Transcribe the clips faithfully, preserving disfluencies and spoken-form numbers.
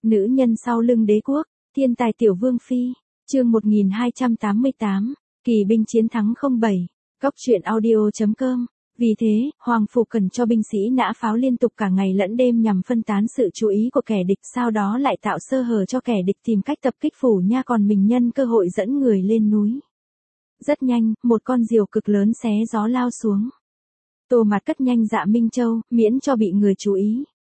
Nữ nhân sau lưng đế quốc, thiên tài tiểu vương phi, chương một nghìn hai trăm tám mươi tám, kỳ binh chiến thắng không bảy, góc truyện audio chấm com. Vì thế, Hoàng Phủ cần cho binh sĩ nã pháo liên tục cả ngày lẫn đêm nhằm phân tán sự chú ý của kẻ địch, sau đó lại tạo sơ hở cho kẻ địch tìm cách tập kích phủ nha, còn mình nhân cơ hội dẫn người lên núi. Rất nhanh, một con diều cực lớn xé gió lao xuống. Tô Mạt cất nhanh Dạ Minh Châu, miễn cho bị người chú ý.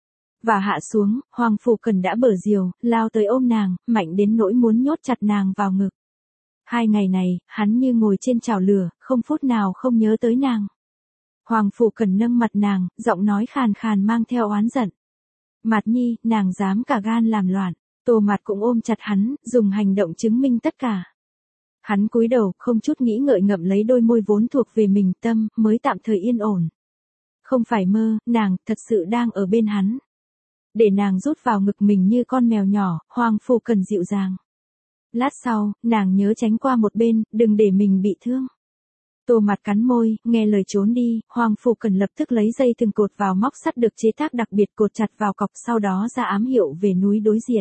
Và hạ xuống, Hoàng Phủ cần đã bở diều, lao tới ôm nàng, mạnh đến nỗi muốn nhốt chặt nàng vào ngực. Hai ngày này, hắn như ngồi trên chảo lửa, không phút nào không nhớ tới nàng. Hoàng Phủ cần nâng mặt nàng, giọng nói khàn khàn mang theo oán giận. Mạt nhi, nàng dám cả gan làm loạn. Tô Mạt cũng ôm chặt hắn, dùng hành động chứng minh tất cả. Hắn cúi đầu, không chút nghĩ ngợi ngậm lấy đôi môi vốn thuộc về mình, tâm mới tạm thời yên ổn. Không phải mơ, nàng thật sự đang ở bên hắn. Để nàng rút vào ngực mình như con mèo nhỏ, Hoàng Phủ cần dịu dàng. Lát sau, nàng nhớ tránh qua một bên, đừng để mình bị thương. Tô Mạt cắn môi, nghe lời trốn đi, Hoàng Phủ cần lập tức lấy dây thừng cột vào móc sắt được chế tác đặc biệt, cột chặt vào cọc, sau đó ra ám hiệu về núi đối diện.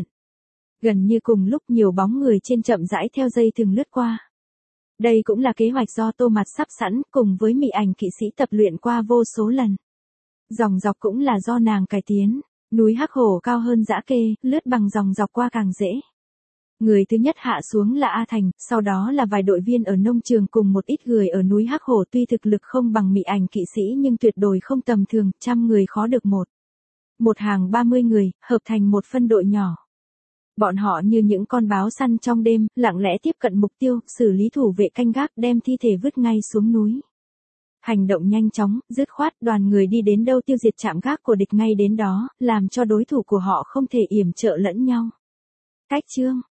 Gần như cùng lúc, nhiều bóng người trên chậm rãi theo dây thừng lướt qua. Đây cũng là kế hoạch do Tô Mạt sắp sẵn, cùng với Mị Ảnh kỵ sĩ tập luyện qua vô số lần. Dòng dọc cũng là do nàng cải tiến. Núi Hắc Hổ cao hơn Dã Kê, lướt bằng dòng dọc qua càng dễ. Người thứ nhất hạ xuống là A Thành, sau đó là vài đội viên ở nông trường cùng một ít người ở núi Hắc Hổ, tuy thực lực không bằng Mị Ảnh kỵ sĩ nhưng tuyệt đối không tầm thường, trăm người khó được một. Một hàng ba mươi người, hợp thành một phân đội nhỏ. Bọn họ như những con báo săn trong đêm, lặng lẽ tiếp cận mục tiêu, xử lý thủ vệ canh gác, đem thi thể vứt ngay xuống núi. Hành động nhanh chóng, dứt khoát, đoàn người đi đến đâu tiêu diệt trạm gác của địch ngay đến đó, làm cho đối thủ của họ không thể yểm trợ lẫn nhau. Cách chương